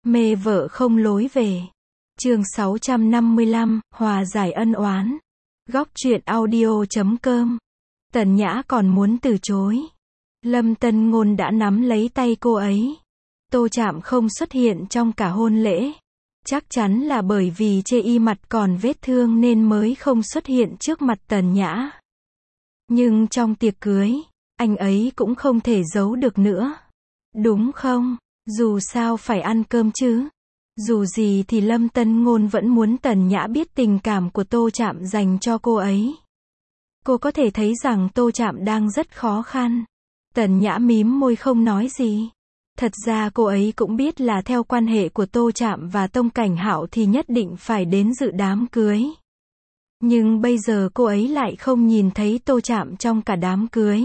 Mê vợ không lối về. Chương 655, hòa giải ân oán. Góc truyện audio.com. Tần Nhã còn muốn từ chối. Lâm Tân Ngôn đã nắm lấy tay cô ấy. Tô Trạm không xuất hiện trong cả hôn lễ. Chắc chắn là bởi vì chê y mặt còn vết thương nên mới không xuất hiện trước mặt Tần Nhã. Nhưng trong tiệc cưới, anh ấy cũng không thể giấu được nữa. Đúng không? Dù sao phải ăn cơm chứ. Dù gì thì Lâm Tân Ngôn vẫn muốn Tần Nhã biết tình cảm của Tô Trạm dành cho cô ấy. Cô có thể thấy rằng Tô Trạm đang rất khó khăn. Tần Nhã mím môi không nói gì. Thật ra cô ấy cũng biết là theo quan hệ của Tô Trạm và Tông Cảnh Hạo thì nhất định phải đến dự đám cưới. Nhưng bây giờ cô ấy lại không nhìn thấy Tô Trạm trong cả đám cưới.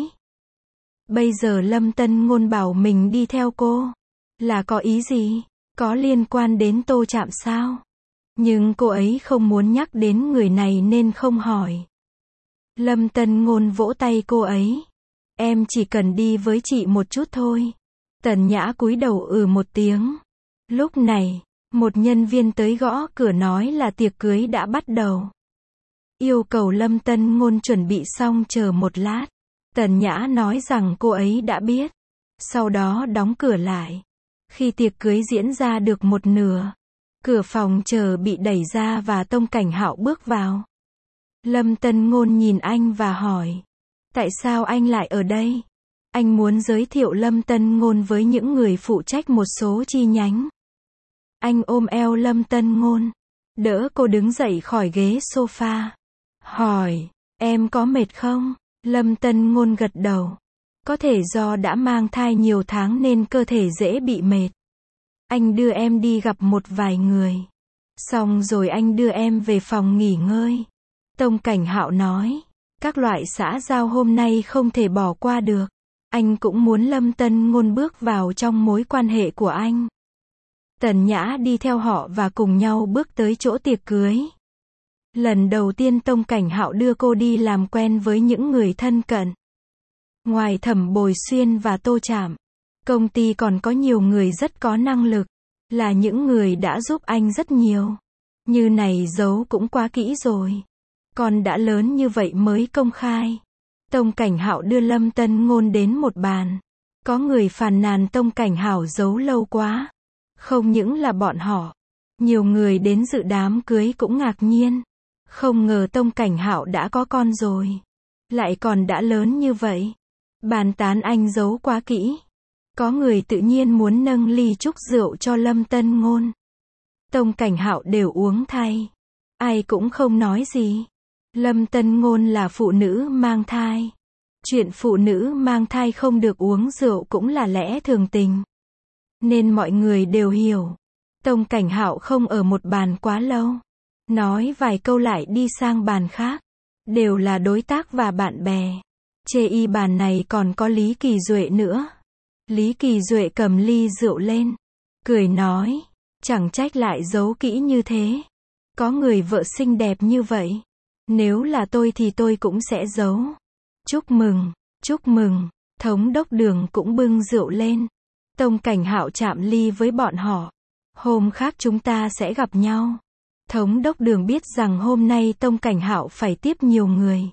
Bây giờ Lâm Tân Ngôn bảo mình đi theo cô. Là có ý gì? Có liên quan đến Tô Trạm sao? Nhưng cô ấy không muốn nhắc đến người này nên không hỏi. Lâm Tân Ngôn vỗ tay cô ấy. Em chỉ cần đi với chị một chút thôi. Tần Nhã cúi đầu một tiếng. Lúc này, một nhân viên tới gõ cửa nói là tiệc cưới đã bắt đầu. Yêu cầu Lâm Tân Ngôn chuẩn bị xong chờ một lát. Tần Nhã nói rằng cô ấy đã biết. Sau đó đóng cửa lại. Khi tiệc cưới diễn ra được một nửa, cửa phòng chờ bị đẩy ra và Tông Cảnh Hạo bước vào. Lâm Tân Ngôn nhìn anh và hỏi. Tại sao anh lại ở đây? Anh muốn giới thiệu Lâm Tân Ngôn với những người phụ trách một số chi nhánh. Anh ôm eo Lâm Tân Ngôn, đỡ cô đứng dậy khỏi ghế sofa. Hỏi, em có mệt không? Lâm Tân Ngôn gật đầu. Có thể do đã mang thai nhiều tháng nên cơ thể dễ bị mệt. Anh đưa em đi gặp một vài người. Xong rồi anh đưa em về phòng nghỉ ngơi. Tông Cảnh Hạo nói, các loại xã giao hôm nay không thể bỏ qua được. Anh cũng muốn Lâm Tân Ngôn bước vào trong mối quan hệ của anh. Tần Nhã đi theo họ và cùng nhau bước tới chỗ tiệc cưới. Lần đầu tiên Tông Cảnh Hạo đưa cô đi làm quen với những người thân cận. Ngoài Thẩm Bồi Xuyên và Tô Trạm, công ty còn có nhiều người rất có năng lực, là những người đã giúp anh rất nhiều. Như này giấu cũng quá kỹ rồi. Còn đã lớn như vậy mới công khai. Tông Cảnh Hạo đưa Lâm Tân Ngôn đến một bàn. Có người phàn nàn Tông Cảnh Hạo giấu lâu quá. Không những là bọn họ, nhiều người đến dự đám cưới cũng ngạc nhiên. Không ngờ Tông Cảnh Hạo đã có con rồi. Lại còn đã lớn như vậy. Bàn tán anh giấu quá kỹ. Có người tự nhiên muốn nâng ly chúc rượu cho Lâm Tân Ngôn. Tông Cảnh Hạo đều uống thay. Ai cũng không nói gì. Lâm Tân Ngôn là phụ nữ mang thai. Chuyện phụ nữ mang thai không được uống rượu cũng là lẽ thường tình. Nên mọi người đều hiểu. Tông Cảnh Hạo không ở một bàn quá lâu. Nói vài câu lại đi sang bàn khác. Đều là đối tác và bạn bè. Chê y bàn này còn có Lý Kỳ Duệ nữa. Lý Kỳ Duệ cầm ly rượu lên. Cười nói. Chẳng trách lại giấu kỹ như thế. Có người vợ xinh đẹp như vậy. Nếu là tôi thì tôi cũng sẽ giấu. Chúc mừng, chúc mừng. Thống đốc Đường cũng bưng rượu lên. Tông Cảnh Hạo chạm ly với bọn họ. Hôm khác chúng ta sẽ gặp nhau. Thống đốc Đường biết rằng hôm nay Tông Cảnh Hạo phải tiếp nhiều người.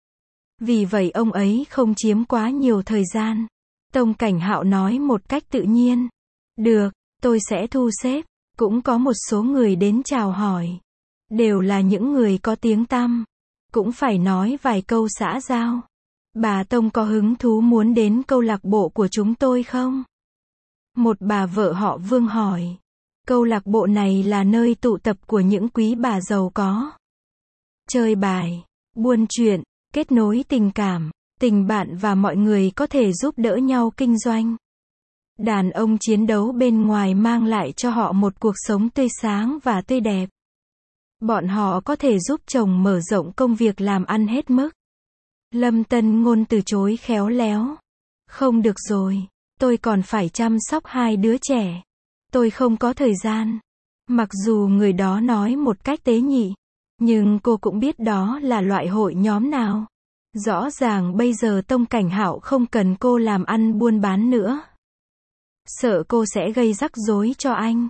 Vì vậy ông ấy không chiếm quá nhiều thời gian. Tông Cảnh Hạo nói một cách tự nhiên. Được, tôi sẽ thu xếp. Cũng có một số người đến chào hỏi. Đều là những người có tiếng tăm. Cũng phải nói vài câu xã giao. Bà Tông có hứng thú muốn đến câu lạc bộ của chúng tôi không? Một bà vợ họ Vương hỏi. Câu lạc bộ này là nơi tụ tập của những quý bà giàu có. Chơi bài, buôn chuyện, kết nối tình cảm, tình bạn và mọi người có thể giúp đỡ nhau kinh doanh. Đàn ông chiến đấu bên ngoài mang lại cho họ một cuộc sống tươi sáng và tươi đẹp. Bọn họ có thể giúp chồng mở rộng công việc làm ăn hết mức. Lâm Tân Ngôn từ chối khéo léo. Không được rồi, tôi còn phải chăm sóc hai đứa trẻ. Tôi không có thời gian. Mặc dù người đó nói một cách tế nhị, nhưng cô cũng biết đó là loại hội nhóm nào. Rõ ràng bây giờ Tông Cảnh Hạo không cần cô làm ăn buôn bán nữa. Sợ cô sẽ gây rắc rối cho anh.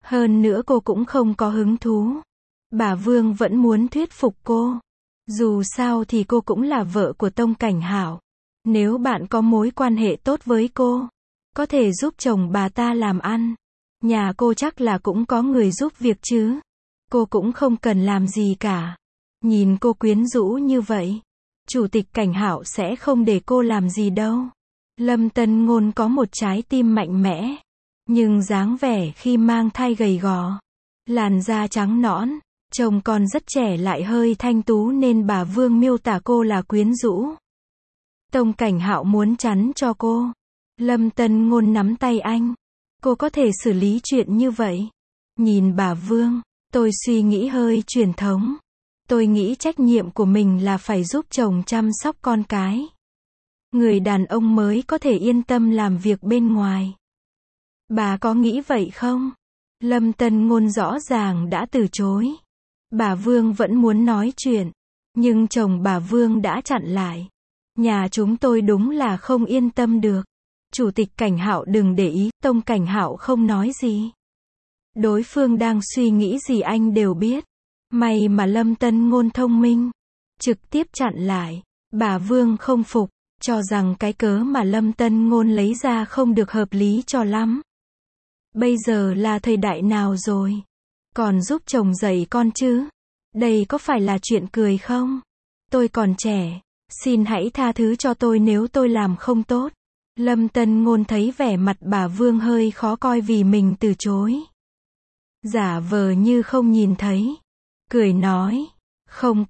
Hơn nữa cô cũng không có hứng thú. Bà Vương vẫn muốn thuyết phục cô. Dù sao thì cô cũng là vợ của Tông Cảnh Hạo. Nếu bạn có mối quan hệ tốt với cô, có thể giúp chồng bà ta làm ăn. Nhà cô chắc là cũng có người giúp việc chứ. Cô cũng không cần làm gì cả. Nhìn cô quyến rũ như vậy, Chủ tịch Cảnh Hạo sẽ không để cô làm gì đâu. Lâm Tân Ngôn có một trái tim mạnh mẽ, nhưng dáng vẻ khi mang thai gầy gò, làn da trắng nõn, trông còn rất trẻ lại hơi thanh tú nên bà Vương miêu tả cô là quyến rũ. Tông Cảnh Hạo muốn chắn cho cô. Lâm Tân Ngôn nắm tay anh. Cô có thể xử lý chuyện như vậy. Nhìn bà Vương, tôi suy nghĩ hơi truyền thống. Tôi nghĩ trách nhiệm của mình là phải giúp chồng chăm sóc con cái. Người đàn ông mới có thể yên tâm làm việc bên ngoài. Bà có nghĩ vậy không? Lâm Tân Ngôn rõ ràng đã từ chối. Bà Vương vẫn muốn nói chuyện, nhưng chồng bà Vương đã chặn lại. Nhà chúng tôi đúng là không yên tâm được. Chủ tịch Cảnh Hạo đừng để ý, Tông Cảnh Hạo không nói gì. Đối phương đang suy nghĩ gì anh đều biết. May mà Lâm Tân Ngôn thông minh, trực tiếp chặn lại. Bà Vương không phục, cho rằng cái cớ mà Lâm Tân Ngôn lấy ra không được hợp lý cho lắm. Bây giờ là thời đại nào rồi? Còn giúp chồng dạy con chứ? Đây có phải là chuyện cười không? Tôi còn trẻ, xin hãy tha thứ cho tôi nếu tôi làm không tốt. Lâm Tân Ngôn thấy vẻ mặt bà Vương hơi khó coi vì mình từ chối. Giả vờ như không nhìn thấy. Cười nói, không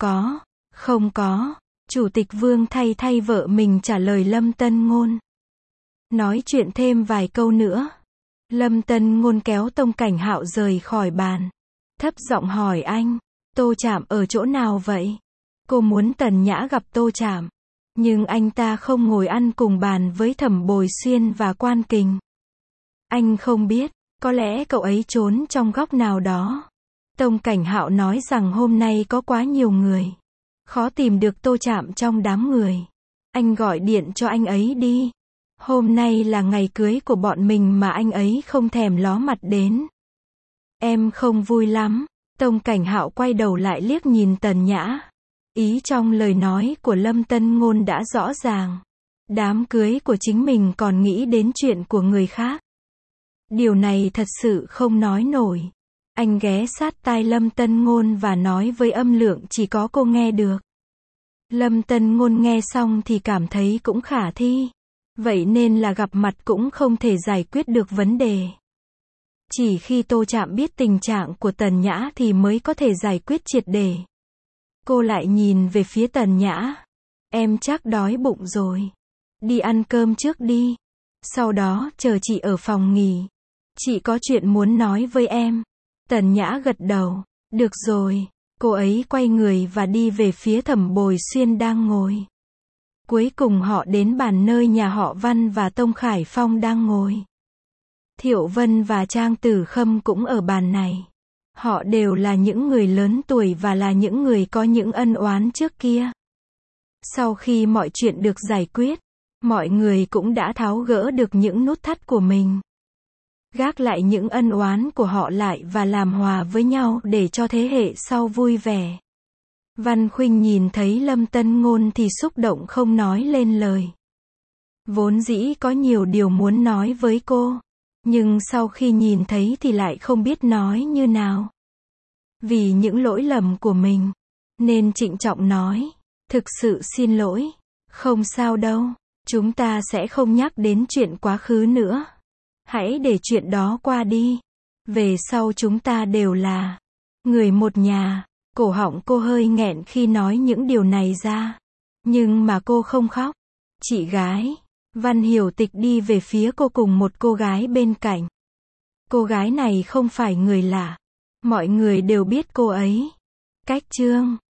có. Chủ tịch Vương thay vợ mình trả lời Lâm Tân Ngôn. Nói chuyện thêm vài câu nữa. Lâm Tân Ngôn kéo Tông Cảnh Hạo rời khỏi bàn. Thấp giọng hỏi anh, Tô Trạm ở chỗ nào vậy? Cô muốn Tần Nhã gặp Tô Trạm. Nhưng anh ta không ngồi ăn cùng bàn với Thẩm Bồi Xuyên và Quan Kình. Anh không biết, có lẽ cậu ấy trốn trong góc nào đó. Tông Cảnh Hạo nói rằng hôm nay có quá nhiều người. Khó tìm được Tô Trạm trong đám người. Anh gọi điện cho anh ấy đi. Hôm nay là ngày cưới của bọn mình mà anh ấy không thèm ló mặt đến. Em không vui lắm. Tông Cảnh Hạo quay đầu lại liếc nhìn Tần Nhã. Ý trong lời nói của Lâm Tân Ngôn đã rõ ràng. Đám cưới của chính mình còn nghĩ đến chuyện của người khác. Điều này thật sự không nói nổi. Anh ghé sát tai Lâm Tân Ngôn và nói với âm lượng chỉ có cô nghe được. Lâm Tân Ngôn nghe xong thì cảm thấy cũng khả thi. Vậy nên là gặp mặt cũng không thể giải quyết được vấn đề. Chỉ khi Tô Trạm biết tình trạng của Tần Nhã thì mới có thể giải quyết triệt để. Cô lại nhìn về phía Tần Nhã. Em chắc đói bụng rồi. Đi ăn cơm trước đi. Sau đó chờ chị ở phòng nghỉ. Chị có chuyện muốn nói với em. Tần Nhã gật đầu. Được rồi. Cô ấy quay người và đi về phía Thẩm Bồi Xuyên đang ngồi. Cuối cùng họ đến bàn nơi nhà họ Văn và Tông Khải Phong đang ngồi. Thiệu Vân và Trang Tử Khâm cũng ở bàn này. Họ đều là những người lớn tuổi và là những người có những ân oán trước kia. Sau khi mọi chuyện được giải quyết, mọi người cũng đã tháo gỡ được những nút thắt của mình. Gác lại những ân oán của họ lại và làm hòa với nhau để cho thế hệ sau vui vẻ. Văn Khuynh nhìn thấy Lâm Tân Ngôn thì xúc động không nói lên lời. Vốn dĩ có nhiều điều muốn nói với cô, nhưng sau khi nhìn thấy thì lại không biết nói như nào. Vì những lỗi lầm của mình, nên trịnh trọng nói, thực sự xin lỗi, không sao đâu, chúng ta sẽ không nhắc đến chuyện quá khứ nữa. Hãy để chuyện đó qua đi. Về sau chúng ta đều là người một nhà. Cổ họng cô hơi nghẹn khi nói những điều này ra. Nhưng mà cô không khóc. Chị gái. Văn Hiểu Tịch đi về phía cô cùng một cô gái bên cạnh. Cô gái này không phải người lạ. Mọi người đều biết cô ấy. Cách Trương.